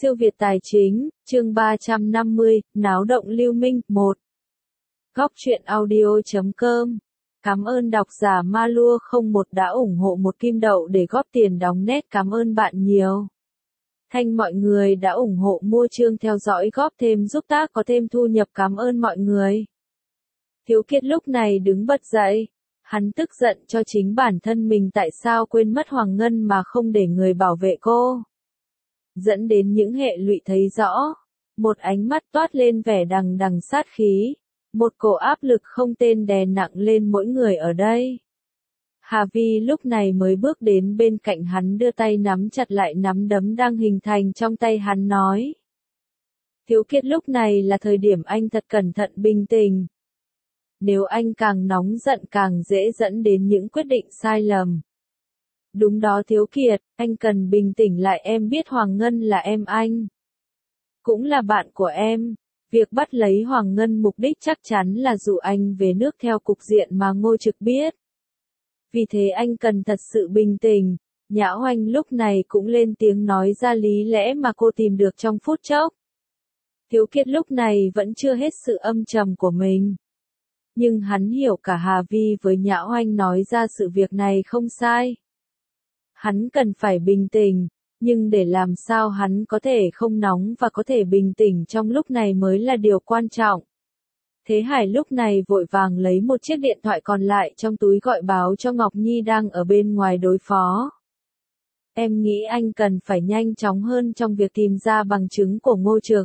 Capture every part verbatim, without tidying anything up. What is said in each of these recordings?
Siêu Việt Tài Chính, chương ba trăm năm mươi, Náo động Lưu Minh, một. Góc truyện audio chấm com. Cảm ơn độc giả Malua không một đã ủng hộ một kim đậu để góp tiền đóng nét, cảm ơn bạn nhiều. Thanh mọi người đã ủng hộ mua chương theo dõi góp thêm giúp tác có thêm thu nhập, cảm ơn mọi người. Thiếu Kiệt lúc này đứng bật dậy. Hắn tức giận cho chính bản thân mình tại sao quên mất Hoàng Ngân mà không để người bảo vệ cô. Dẫn đến những hệ lụy thấy rõ. Một ánh mắt toát lên vẻ đằng đằng sát khí. Một cổ áp lực không tên đè nặng lên mỗi người ở đây. Hà Vi lúc này mới bước đến bên cạnh hắn, đưa tay nắm chặt lại nắm đấm đang hình thành trong tay hắn, nói. Thiếu Kiệt, lúc này là thời điểm anh thật cẩn thận bình tĩnh. Nếu anh càng nóng giận càng dễ dẫn đến những quyết định sai lầm. Đúng đó Thiếu Kiệt, anh cần bình tĩnh lại, em biết Hoàng Ngân là em anh. Cũng là bạn của em. Việc bắt lấy Hoàng Ngân mục đích chắc chắn là dụ anh về nước theo cục diện mà Ngô Trực biết. Vì thế anh cần thật sự bình tĩnh. Nhã Oanh lúc này cũng lên tiếng nói ra lý lẽ mà cô tìm được trong phút chốc. Thiếu Kiệt lúc này vẫn chưa hết sự âm trầm của mình. Nhưng hắn hiểu cả Hà Vi với Nhã Oanh nói ra sự việc này không sai. Hắn cần phải bình tĩnh, nhưng để làm sao hắn có thể không nóng và có thể bình tĩnh trong lúc này mới là điều quan trọng. Thế Hải lúc này vội vàng lấy một chiếc điện thoại còn lại trong túi gọi báo cho Ngọc Nhi đang ở bên ngoài đối phó. Em nghĩ anh cần phải nhanh chóng hơn trong việc tìm ra bằng chứng của Ngô Trực.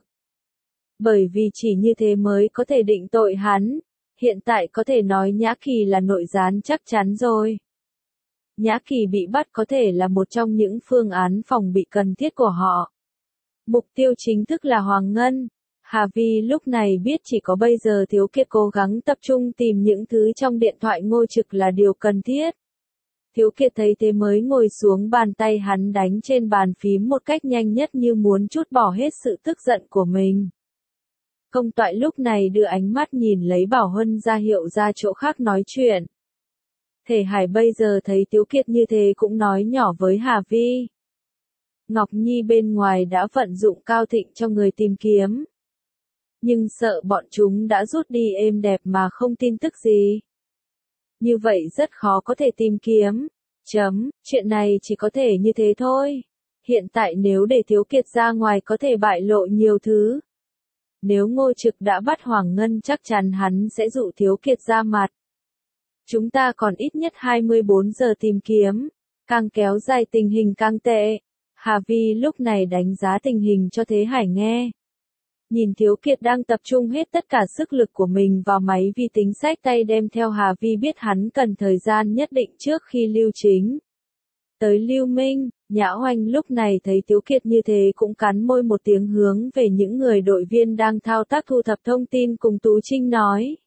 Bởi vì chỉ như thế mới có thể định tội hắn. Hiện tại có thể nói Nhã Kỳ là nội gián chắc chắn rồi. Nhã Kỳ bị bắt có thể là một trong những phương án phòng bị cần thiết của họ. Mục tiêu chính thức là Hoàng Ngân. Hà Vi lúc này biết chỉ có bây giờ Thiếu Kiệt cố gắng tập trung tìm những thứ trong điện thoại Ngô Trực là điều cần thiết. Thiếu Kiệt thấy thế mới ngồi xuống, bàn tay hắn đánh trên bàn phím một cách nhanh nhất như muốn trút bỏ hết sự tức giận của mình. Công toại lúc này đưa ánh mắt nhìn lấy Bảo Huân ra hiệu ra chỗ khác nói chuyện. Thể Hải bây giờ thấy Thiếu Kiệt như thế cũng nói nhỏ với Hà Vi. Ngọc Nhi bên ngoài đã vận dụng Cao Thịnh cho người tìm kiếm. Nhưng sợ bọn chúng đã rút đi êm đẹp mà không tin tức gì. Như vậy rất khó có thể tìm kiếm. Chấm, chuyện này chỉ có thể như thế thôi. Hiện tại nếu để Thiếu Kiệt ra ngoài có thể bại lộ nhiều thứ. Nếu Ngô Trực đã bắt Hoàng Ngân chắc chắn hắn sẽ dụ Thiếu Kiệt ra mặt. Chúng ta còn ít nhất hai mươi bốn giờ tìm kiếm. Càng kéo dài tình hình càng tệ. Hà Vi lúc này đánh giá tình hình cho Thế Hải nghe. Nhìn Thiếu Kiệt đang tập trung hết tất cả sức lực của mình vào máy vi tính xách tay đem theo, Hà Vi biết hắn cần thời gian nhất định trước khi Lưu Chính tới Lưu Minh. Nhã Oanh lúc này thấy Thiếu Kiệt như thế cũng cắn môi một tiếng, hướng về những người đội viên đang thao tác thu thập thông tin cùng Tú Trinh nói.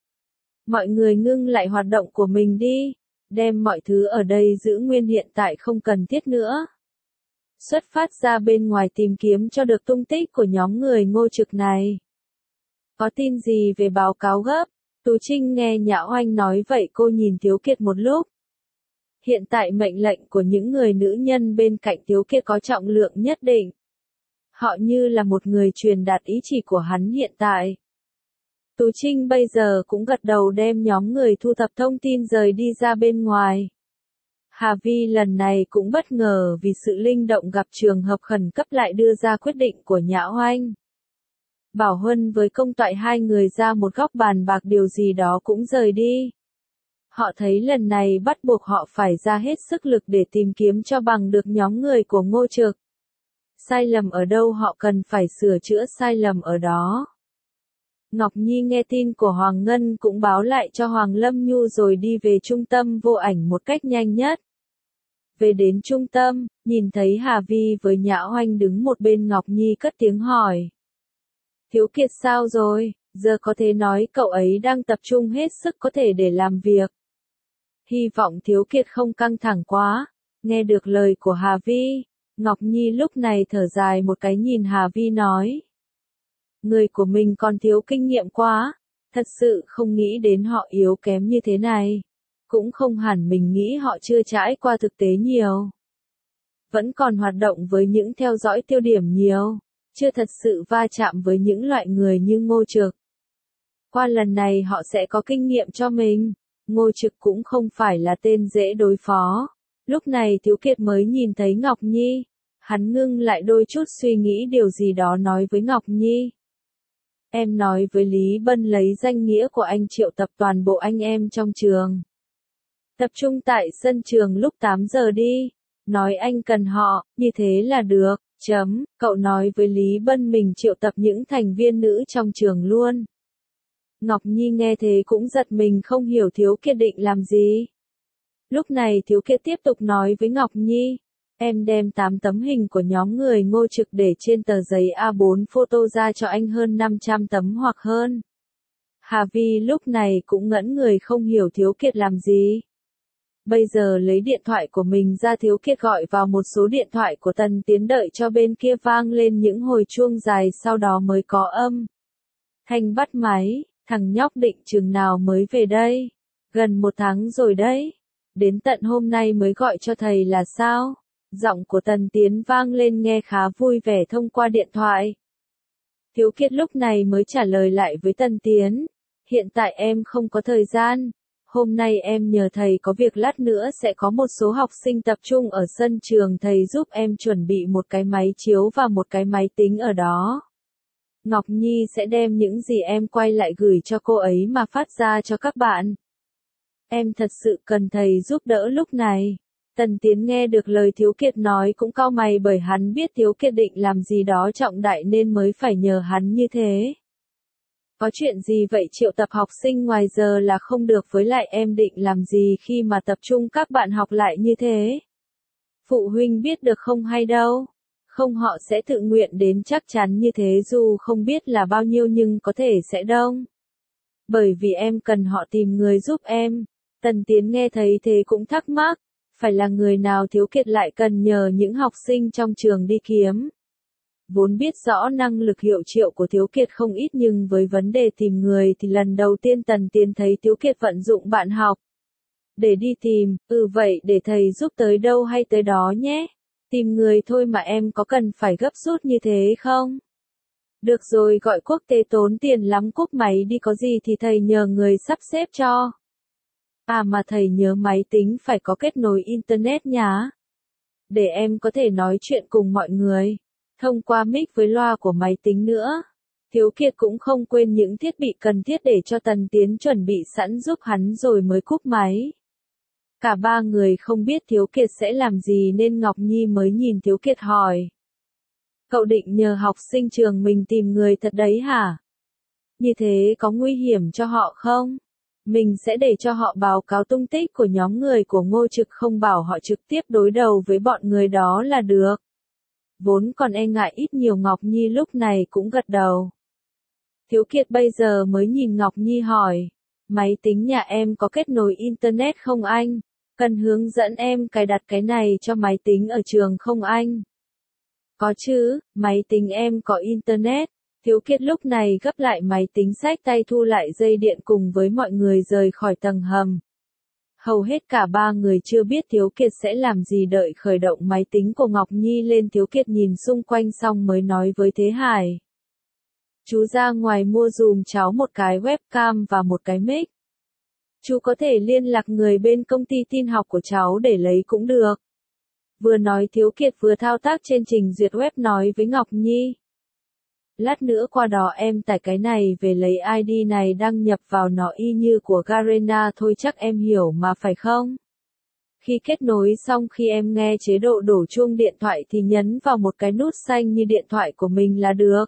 Mọi người ngưng lại hoạt động của mình đi, đem mọi thứ ở đây giữ nguyên, hiện tại không cần thiết nữa. Xuất phát ra bên ngoài tìm kiếm cho được tung tích của nhóm người Ngô Trực này. Có tin gì về báo cáo gấp? Tú Trinh nghe Nhã Oanh nói vậy cô nhìn Thiếu Kiệt một lúc. Hiện tại mệnh lệnh của những người nữ nhân bên cạnh Thiếu Kiệt có trọng lượng nhất định. Họ như là một người truyền đạt ý chỉ của hắn hiện tại. Tú Trinh bây giờ cũng gật đầu đem nhóm người thu thập thông tin rời đi ra bên ngoài. Hà Vi lần này cũng bất ngờ vì sự linh động gặp trường hợp khẩn cấp lại đưa ra quyết định của Nhã Oanh. Bảo Huân với Công Toại hai người ra một góc bàn bạc điều gì đó cũng rời đi. Họ thấy lần này bắt buộc họ phải ra hết sức lực để tìm kiếm cho bằng được nhóm người của Ngô Trực. Sai lầm ở đâu họ cần phải sửa chữa sai lầm ở đó. Ngọc Nhi nghe tin của Hoàng Ngân cũng báo lại cho Hoàng Lâm Nhu rồi đi về trung tâm vô ảnh một cách nhanh nhất. Về đến trung tâm, nhìn thấy Hà Vi với Nhã Oanh đứng một bên, Ngọc Nhi cất tiếng hỏi. Thiếu Kiệt sao rồi, giờ có thể nói cậu ấy đang tập trung hết sức có thể để làm việc. Hy vọng Thiếu Kiệt không căng thẳng quá. Nghe được lời của Hà Vi, Ngọc Nhi lúc này thở dài một cái nhìn Hà Vi nói. Người của mình còn thiếu kinh nghiệm quá, thật sự không nghĩ đến họ yếu kém như thế này. Cũng không hẳn, mình nghĩ họ chưa trải qua thực tế nhiều. Vẫn còn hoạt động với những theo dõi tiêu điểm nhiều. chưa thật sự va chạm với những loại người như Ngô Trực. Qua lần này họ sẽ có kinh nghiệm cho mình. Ngô Trực cũng không phải là tên dễ đối phó. Lúc này Thiếu Kiệt mới nhìn thấy Ngọc Nhi. Hắn ngưng lại đôi chút suy nghĩ điều gì đó nói với Ngọc Nhi. Em nói với Lý Bân lấy danh nghĩa của anh triệu tập toàn bộ anh em trong trường. Tập trung tại sân trường lúc tám giờ đi. Nói anh cần họ, như thế là được. Chấm, cậu nói với Lý Bân mình triệu tập những thành viên nữ trong trường luôn. Ngọc Nhi nghe thế cũng giật mình không hiểu Thiếu Kiệt định làm gì. Lúc này Thiếu Kiệt tiếp tục nói với Ngọc Nhi. Em đem tám tấm hình của nhóm người Ngô Trực để trên tờ giấy A bốn photo ra cho anh hơn năm trăm tấm hoặc hơn. Hà Vi lúc này cũng ngẩn người không hiểu Thiếu Kiệt làm gì. Bây giờ lấy điện thoại của mình ra, Thiếu Kiệt gọi vào một số điện thoại của Tần Tiến, đợi cho bên kia vang lên những hồi chuông dài, sau đó mới có âm. Thanh bắt máy, thằng nhóc định chừng nào mới về đây? Gần một tháng rồi đấy. Đến tận hôm nay mới gọi cho thầy là sao? Giọng của Tần Tiến vang lên nghe khá vui vẻ thông qua điện thoại. Thiếu Kiệt lúc này mới trả lời lại với Tần Tiến. Hiện tại em không có thời gian. Hôm nay em nhờ thầy có việc, lát nữa sẽ có một số học sinh tập trung ở sân trường, thầy giúp em chuẩn bị một cái máy chiếu và một cái máy tính ở đó. Ngọc Nhi sẽ đem những gì em quay lại gửi cho cô ấy mà phát ra cho các bạn. Em thật sự cần thầy giúp đỡ lúc này. Tần Tiến nghe được lời Thiếu Kiệt nói cũng cau mày, bởi hắn biết Thiếu Kiệt định làm gì đó trọng đại nên mới phải nhờ hắn như thế. Có chuyện gì vậy? Triệu tập học sinh ngoài giờ là không được, với lại em định làm gì khi mà tập trung các bạn học lại như thế? Phụ huynh biết được không hay đâu? Không, họ sẽ tự nguyện đến chắc chắn như thế, dù không biết là bao nhiêu nhưng có thể sẽ đông. Bởi vì em cần họ tìm người giúp em. Tần Tiến nghe thấy thế cũng thắc mắc, phải là người nào Thiếu Kiệt lại cần nhờ những học sinh trong trường đi kiếm. Vốn biết rõ năng lực hiệu triệu của Thiếu Kiệt không ít, nhưng với vấn đề tìm người thì lần đầu tiên Tần Tiến thấy Thiếu Kiệt vận dụng bạn học. Để đi tìm, ừ vậy để thầy giúp tới đâu hay tới đó nhé. Tìm người thôi mà em có cần phải gấp rút như thế không? Được rồi, gọi quốc tế tốn tiền lắm, cúp máy đi, có gì thì thầy nhờ người sắp xếp cho. À mà thầy nhớ máy tính phải có kết nối internet nhá. Để em có thể nói chuyện cùng mọi người thông qua mic với loa của máy tính nữa. Thiếu Kiệt cũng không quên những thiết bị cần thiết để cho Tần Tiến chuẩn bị sẵn giúp hắn rồi mới cúp máy. Cả ba người không biết Thiếu Kiệt sẽ làm gì nên Ngọc Nhi mới nhìn Thiếu Kiệt hỏi. Cậu định nhờ học sinh trường mình tìm người thật đấy hả? Như thế có nguy hiểm cho họ không? Mình sẽ để cho họ báo cáo tung tích của nhóm người của Ngô Trực, không bảo họ trực tiếp đối đầu với bọn người đó là được. Vốn còn e ngại ít nhiều, Ngọc Nhi lúc này cũng gật đầu. Thiếu Kiệt bây giờ mới nhìn Ngọc Nhi hỏi. Máy tính nhà em có kết nối internet không anh? Cần hướng dẫn em cài đặt cái này cho máy tính ở trường không anh? Có chứ, máy tính em có internet. Thiếu Kiệt lúc này gấp lại máy tính, xách tay thu lại dây điện cùng với mọi người rời khỏi tầng hầm. Hầu hết cả ba người chưa biết Thiếu Kiệt sẽ làm gì, đợi khởi động máy tính của Ngọc Nhi lên, Thiếu Kiệt nhìn xung quanh xong mới nói với Thế Hải. Chú ra ngoài mua dùm cháu một cái webcam và một cái mic. Chú có thể liên lạc người bên công ty tin học của cháu để lấy cũng được. Vừa nói Thiếu Kiệt vừa thao tác trên trình duyệt web nói với Ngọc Nhi. Lát nữa qua đó em tải cái này về, lấy i đê này đăng nhập vào nó y như của Garena thôi, chắc em hiểu mà phải không? Khi kết nối xong, khi em nghe chế độ đổ chuông điện thoại thì nhấn vào một cái nút xanh như điện thoại của mình là được.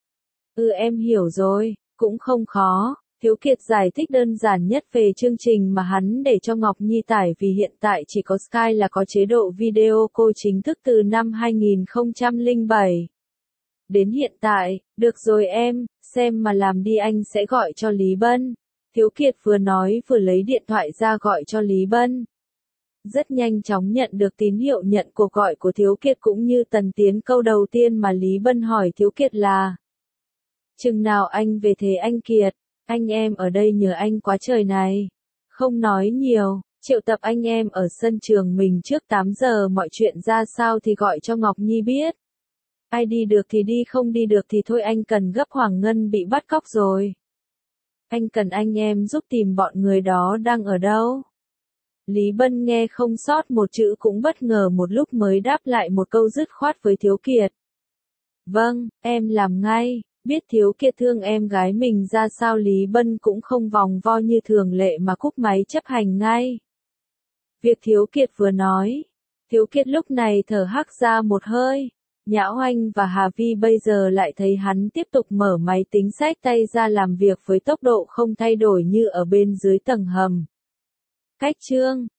Ừ em hiểu rồi, cũng không khó. Thiếu Kiệt giải thích đơn giản nhất về chương trình mà hắn để cho Ngọc Nhi tải, vì hiện tại chỉ có Skype là có chế độ video call chính thức từ năm hai nghìn không trăm lẻ bảy. Đến hiện tại, được rồi em, xem mà làm đi, anh sẽ gọi cho Lý Bân. Thiếu Kiệt vừa nói vừa lấy điện thoại ra gọi cho Lý Bân. Rất nhanh chóng nhận được tín hiệu nhận cuộc gọi của Thiếu Kiệt cũng như Tần Tiến. Câu đầu tiên mà Lý Bân hỏi Thiếu Kiệt là: chừng nào anh về thế anh Kiệt? Anh em ở đây nhờ anh quá trời này. Không nói nhiều, triệu tập anh em ở sân trường mình trước tám giờ, mọi chuyện ra sao thì gọi cho Ngọc Nhi biết. Ai đi được thì đi, không đi được thì thôi, anh Cần gấp. Hoàng Ngân bị bắt cóc rồi. Anh Cần, anh em giúp tìm bọn người đó đang ở đâu? Lý Bân nghe không sót một chữ, cũng bất ngờ một lúc mới đáp lại một câu dứt khoát với Thiếu Kiệt. Vâng, em làm ngay. Biết Thiếu Kiệt thương em gái mình ra sao, Lý Bân cũng không vòng vo như thường lệ mà cúp máy chấp hành ngay việc Thiếu Kiệt vừa nói. Thiếu Kiệt lúc này thở hắt ra một hơi. Nhã Oanh và Hà Vi bây giờ lại thấy hắn tiếp tục mở máy tính xách tay ra làm việc với tốc độ không thay đổi như ở bên dưới tầng hầm. Cách chương